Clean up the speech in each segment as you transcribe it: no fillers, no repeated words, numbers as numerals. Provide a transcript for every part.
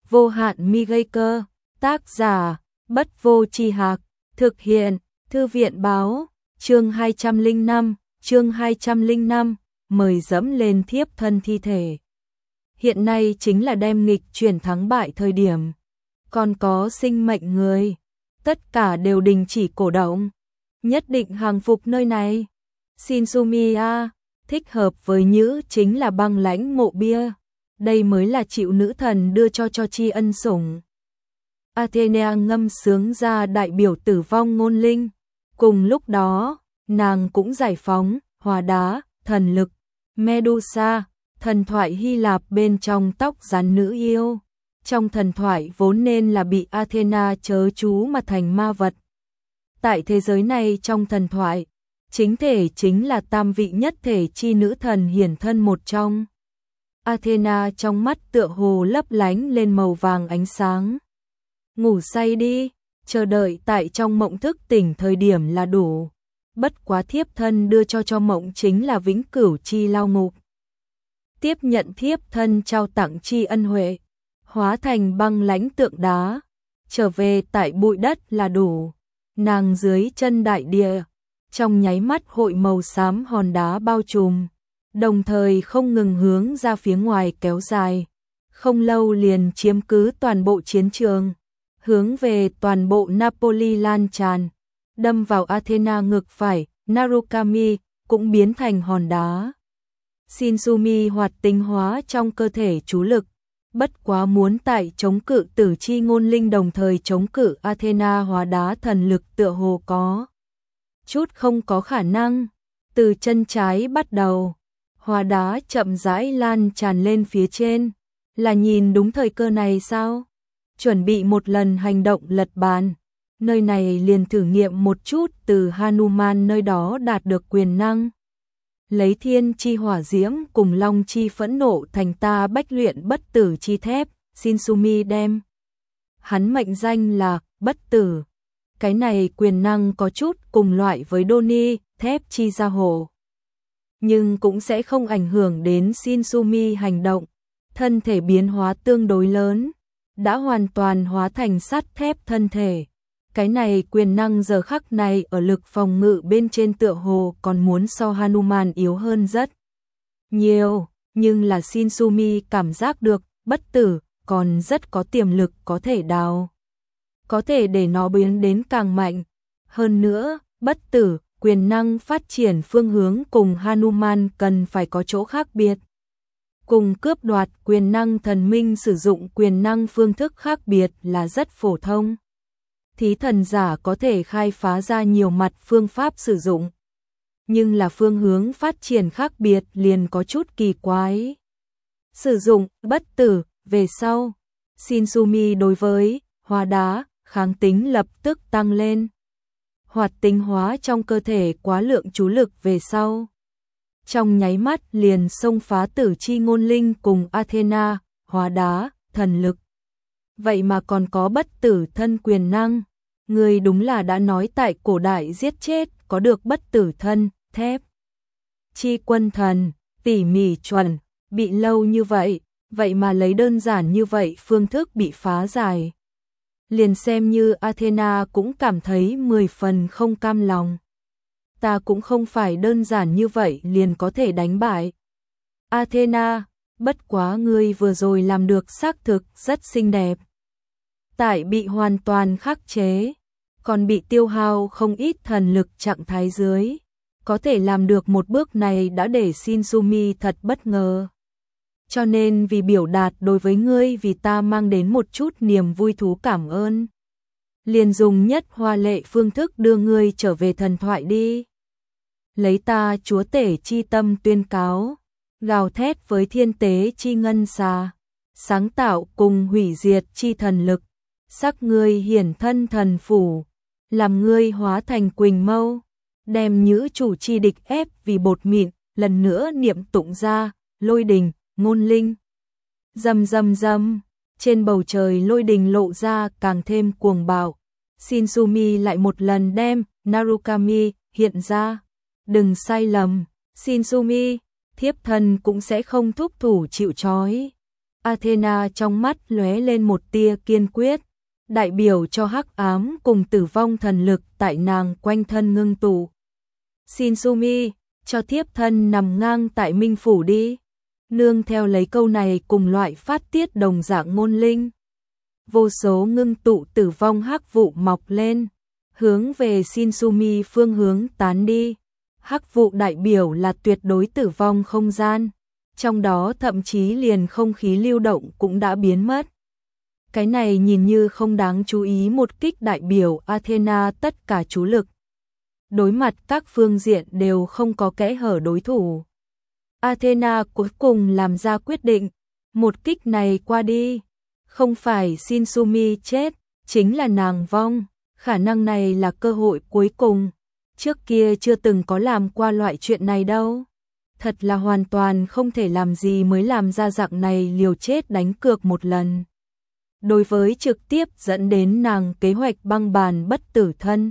vô hạn mi gây cơ, tác giả, Bất Vô Tri Hạc, thực hiện, Thư viện báo, chương 205, mời dẫm lên thiếp thân thi thể. Hiện nay chính là đem nghịch chuyển thắng bại thời điểm, còn có sinh mệnh người, tất cả đều đình chỉ cổ động, nhất định hàng phục nơi này. Shinsumiya, thích hợp với nữ chính là băng lãnh mộ bia, đây mới là chịu nữ thần đưa cho tri ân sủng. Athena ngâm sướng ra đại biểu tử vong ngôn linh, cùng lúc đó, nàng cũng giải phóng, hóa đá, thần lực, Medusa, thần thoại Hy Lạp bên trong tóc rắn nữ yêu. Trong thần thoại vốn nên là bị Athena chớ chú mà thành ma vật. Tại thế giới này trong thần thoại, chính thể chính là tam vị nhất thể chi nữ thần hiển thân một trong. Athena trong mắt tựa hồ lấp lánh lên màu vàng ánh sáng. Ngủ say đi, chờ đợi tại trong mộng thức tỉnh thời điểm là đủ. Bất quá thiếp thân đưa cho mộng chính là vĩnh cửu chi lao ngục. Tiếp nhận thiếp thân trao tặng chi ân huệ, hóa thành băng lãnh tượng đá, trở về tại bụi đất là đủ. Nàng dưới chân đại địa, trong nháy mắt hội màu xám hòn đá bao trùm, đồng thời không ngừng hướng ra phía ngoài kéo dài, không lâu liền chiếm cứ toàn bộ chiến trường, hướng về toàn bộ Napoli lan tràn, đâm vào Athena ngực phải. Narukami cũng biến thành hòn đá. Shinsumi hoạt tinh hóa trong cơ thể chú lực, bất quá muốn tại chống cự tử chi ngôn linh đồng thời chống cự Athena hóa đá thần lực tựa hồ có chút không có khả năng. Từ chân trái bắt đầu, hóa đá chậm rãi lan tràn lên phía trên, là nhìn đúng thời cơ này sao? Chuẩn bị một lần hành động lật bàn, nơi này liền thử nghiệm một chút từ Hanuman nơi đó đạt được quyền năng. Lấy thiên chi hỏa diễm cùng long chi phẫn nộ thành ta bách luyện bất tử chi thép, Shinsumi đem hắn mệnh danh là bất tử. Cái này quyền năng có chút cùng loại với Doni, thép chi gia hộ, nhưng cũng sẽ không ảnh hưởng đến Shinsumi hành động. Thân thể biến hóa tương đối lớn, đã hoàn toàn hóa thành sắt thép thân thể. Cái này quyền năng giờ khắc này ở lực phòng ngự bên trên tựa hồ còn muốn so Hanuman yếu hơn rất nhiều, nhưng là Shinsumi cảm giác được bất tử còn rất có tiềm lực có thể đào, có thể để nó biến đến càng mạnh. Hơn nữa, bất tử quyền năng phát triển phương hướng cùng Hanuman cần phải có chỗ khác biệt. Cùng cướp đoạt quyền năng thần minh sử dụng quyền năng phương thức khác biệt là rất phổ thông. Thí thần giả có thể khai phá ra nhiều mặt phương pháp sử dụng, nhưng là phương hướng phát triển khác biệt liền có chút kỳ quái. Sử dụng bất tử về sau, Shinsumi đối với hóa đá kháng tính lập tức tăng lên. Hoạt tinh hóa trong cơ thể quá lượng chú lực về sau, trong nháy mắt liền xông phá tử chi ngôn linh cùng Athena, hóa đá, thần lực. Vậy mà còn có bất tử thân quyền năng. Người đúng là đã nói tại cổ đại giết chết có được bất tử thân, thép chi quân thần, tỉ mỉ chuẩn, bị lâu như vậy, vậy mà lấy đơn giản như vậy phương thức bị phá giải. Liền xem như Athena cũng cảm thấy 10 phần không cam lòng. Ta cũng không phải đơn giản như vậy liền có thể đánh bại Athena, bất quá ngươi vừa rồi làm được xác thực rất xinh đẹp. Tại bị hoàn toàn khắc chế, còn bị tiêu hao không ít thần lực trạng thái dưới, có thể làm được một bước này đã để Shinsumi thật bất ngờ. Cho nên vì biểu đạt đối với ngươi vì ta mang đến một chút niềm vui thú cảm ơn, liền dùng nhất hoa lệ phương thức đưa ngươi trở về thần thoại đi. Lấy ta chúa tể chi tâm tuyên cáo, gào thét với thiên tế chi ngân xà, sáng tạo cùng hủy diệt chi thần lực, sắc ngươi hiển thân thần phủ, làm ngươi hóa thành quỳnh mâu, đem nhữ chủ chi địch ép vì bột mịn, lần nữa niệm tụng ra, lôi đình, ngôn linh. Rầm rầm rầm, trên bầu trời lôi đình lộ ra càng thêm cuồng bạo. Shinsumi lại một lần đem Narukami hiện ra. Đừng sai lầm, Shinsumi, thiếp thân cũng sẽ không thúc thủ chịu trói. Athena trong mắt lóe lên một tia kiên quyết, đại biểu cho hắc ám cùng tử vong thần lực tại nàng quanh thân ngưng tụ. Shinsumi, cho thiếp thân nằm ngang tại minh phủ đi. Nương theo lấy câu này cùng loại phát tiết đồng dạng ngôn linh. Vô số ngưng tụ tử vong hắc vụ mọc lên, hướng về Shinsumi phương hướng tán đi. Hắc vụ đại biểu là tuyệt đối tử vong không gian, trong đó thậm chí liền không khí lưu động cũng đã biến mất. Cái này nhìn như không đáng chú ý một kích đại biểu Athena tất cả chú lực. Đối mặt các phương diện đều không có kẽ hở đối thủ. Athena cuối cùng làm ra quyết định, một kích này qua đi, không phải Shinsumi chết, chính là nàng vong, khả năng này là cơ hội cuối cùng, trước kia chưa từng có làm qua loại chuyện này đâu. Thật là hoàn toàn không thể làm gì mới làm ra dạng này liều chết đánh cược một lần. Đối với trực tiếp dẫn đến nàng kế hoạch băng bàn bất tử thân,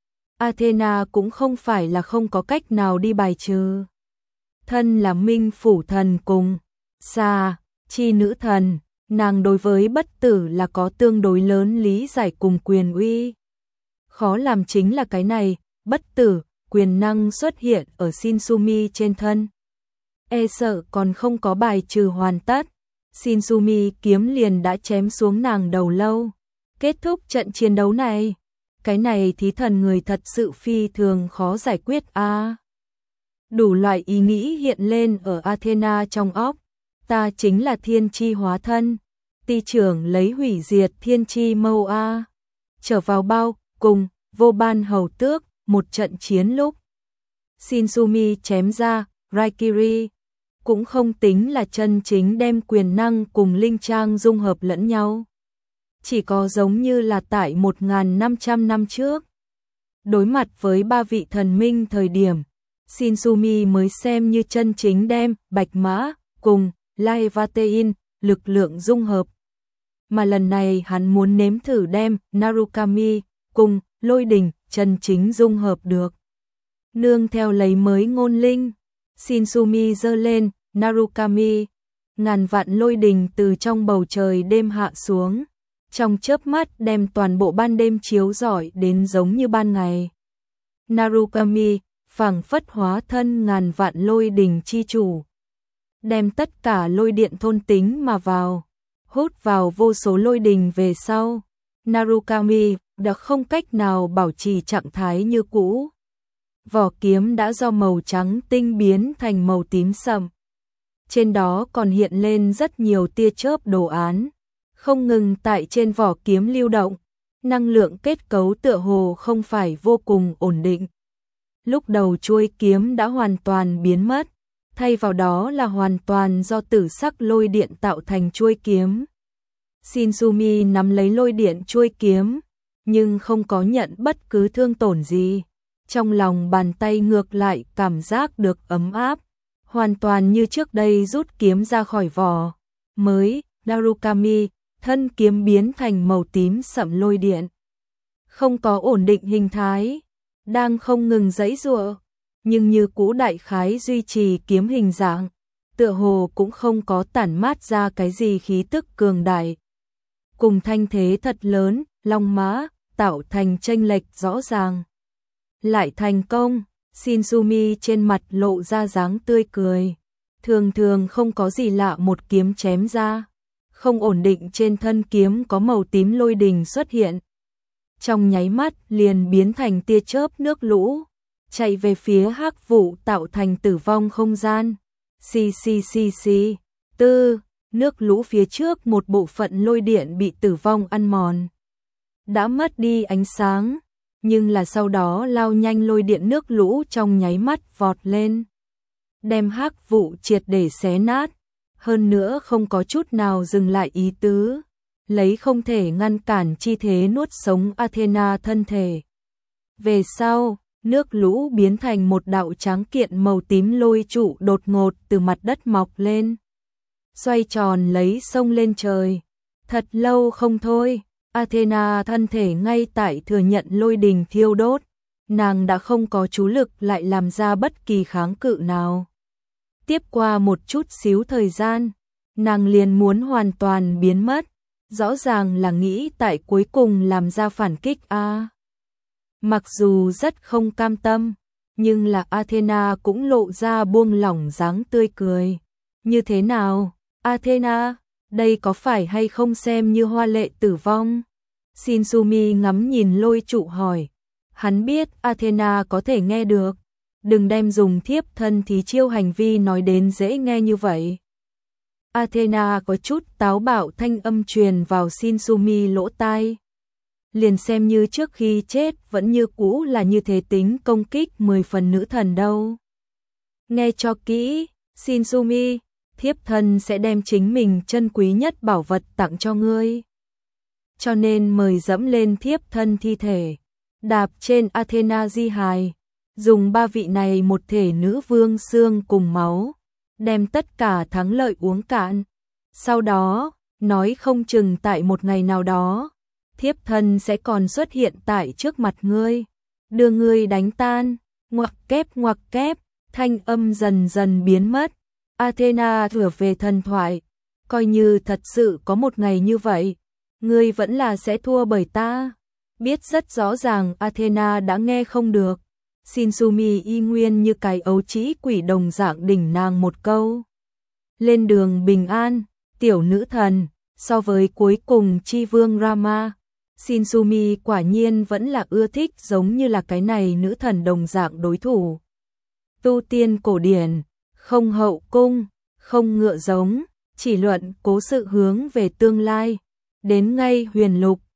Athena cũng không phải là không có cách nào đi bài trừ. Thân là minh phủ thần cùng Sa chi nữ thần, nàng đối với bất tử là có tương đối lớn lý giải cùng quyền uy. Khó làm chính là cái này, bất tử, quyền năng xuất hiện ở Shinsumi trên thân. E sợ còn không có bài trừ hoàn tất, Shinsumi kiếm liền đã chém xuống nàng đầu lâu. Kết thúc trận chiến đấu này, cái này thí thần người thật sự phi thường khó giải quyết a. Đủ loại ý nghĩ hiện lên ở Athena trong óc, ta chính là thiên chi hóa thân, ti trưởng lấy hủy diệt thiên chi mâu a. Trở vào bao, cùng vô ban hầu tước, một trận chiến lúc Shinsumi chém ra, Raikiri, cũng không tính là chân chính đem quyền năng cùng linh trang dung hợp lẫn nhau. Chỉ có giống như là tại 1.500 năm trước. Đối mặt với ba vị thần minh thời điểm, Shinsumi mới xem như chân chính đem Bạch Mã cùng Laevatein lực lượng dung hợp. Mà lần này hắn muốn nếm thử đem Narukami cùng Lôi Đình chân chính dung hợp được. Nương theo lấy mới ngôn linh, Shinsumi giơ lên Narukami, ngàn vạn lôi đình từ trong bầu trời đêm hạ xuống, trong chớp mắt đem toàn bộ ban đêm chiếu rọi đến giống như ban ngày. Narukami phảng phất hóa thân ngàn vạn lôi đình chi chủ, đem tất cả lôi điện thôn tính mà vào, hút vào vô số lôi đình về sau. Narukami đã không cách nào bảo trì trạng thái như cũ. Vỏ kiếm đã do màu trắng tinh biến thành màu tím sậm. Trên đó còn hiện lên rất nhiều tia chớp đồ án, không ngừng tại trên vỏ kiếm lưu động, năng lượng kết cấu tựa hồ không phải vô cùng ổn định. Lúc đầu chuôi kiếm đã hoàn toàn biến mất, thay vào đó là hoàn toàn do tử sắc lôi điện tạo thành chuôi kiếm. Shinsumi nắm lấy lôi điện chuôi kiếm, nhưng không có nhận bất cứ thương tổn gì. Trong lòng bàn tay ngược lại cảm giác được ấm áp, hoàn toàn như trước đây rút kiếm ra khỏi vỏ. Mới, Narukami, thân kiếm biến thành màu tím sẫm lôi điện. Không có ổn định hình thái, đang không ngừng giãy giụa, nhưng như cũ đại khái duy trì kiếm hình dạng, tựa hồ cũng không có tản mát ra cái gì khí tức cường đại. Cùng thanh thế thật lớn, long mã, tạo thành chênh lệch rõ ràng. Lại thành công, Shinsumi trên mặt lộ ra dáng tươi cười. Thường thường không có gì lạ, một kiếm chém ra, không ổn định trên thân kiếm có màu tím lôi đình xuất hiện. Trong nháy mắt liền biến thành tia chớp nước lũ, chạy về phía hắc vụ tạo thành tử vong không gian. Xì. Nước lũ phía trước một bộ phận lôi điện bị tử vong ăn mòn, đã mất đi ánh sáng, nhưng là sau đó lao nhanh lôi điện nước lũ trong nháy mắt vọt lên, đem hắc vụ triệt để xé nát, hơn nữa không có chút nào dừng lại ý tứ, lấy không thể ngăn cản chi thế nuốt sống Athena thân thể. Về sau, nước lũ biến thành một đạo tráng kiện màu tím lôi trụ đột ngột từ mặt đất mọc lên, xoay tròn lấy sông lên trời. Thật lâu không thôi, Athena thân thể ngay tại thừa nhận lôi đình thiêu đốt, nàng đã không có chú lực lại làm ra bất kỳ kháng cự nào. Tiếp qua một chút xíu thời gian, nàng liền muốn hoàn toàn biến mất, rõ ràng là nghĩ tại cuối cùng làm ra phản kích a. Mặc dù rất không cam tâm, nhưng là Athena cũng lộ ra buông lỏng dáng tươi cười. Như thế nào, Athena, đây có phải hay không xem như hoa lệ tử vong? Shinsumi ngắm nhìn Lôi Trụ hỏi. Hắn biết Athena có thể nghe được, đừng đem dùng thiếp thân thí chiêu hành vi nói đến dễ nghe như vậy. Athena có chút táo bạo thanh âm truyền vào Shinsumi lỗ tai. Liền xem như trước khi chết vẫn như cũ là như thế tính công kích 10 phần nữ thần đâu. Nghe cho kỹ, Shinsumi, thiếp thân sẽ đem chính mình chân quý nhất bảo vật tặng cho ngươi. Cho nên mời dẫm lên thiếp thân thi thể, đạp trên Athena di hài, dùng ba vị này một thể nữ vương xương cùng máu, đem tất cả thắng lợi uống cạn. Sau đó, nói không chừng tại một ngày nào đó, thiếp thân sẽ còn xuất hiện tại trước mặt ngươi, đưa ngươi đánh tan, ngoặc kép, thanh âm dần dần biến mất. Athena thừa về thần thoại, coi như thật sự có một ngày như vậy, ngươi vẫn là sẽ thua bởi ta. Biết rất rõ ràng Athena đã nghe không được, Shinsumi y nguyên như cái ấu trĩ quỷ đồng dạng đỉnh nàng một câu. Lên đường bình an, tiểu nữ thần, so với cuối cùng chi vương Rama, Shinsumi quả nhiên vẫn là ưa thích giống như là cái này nữ thần đồng dạng đối thủ. Tu tiên cổ điển, không hậu cung, không ngựa giống, chỉ luận cố sự hướng về tương lai, đến ngay huyền lục,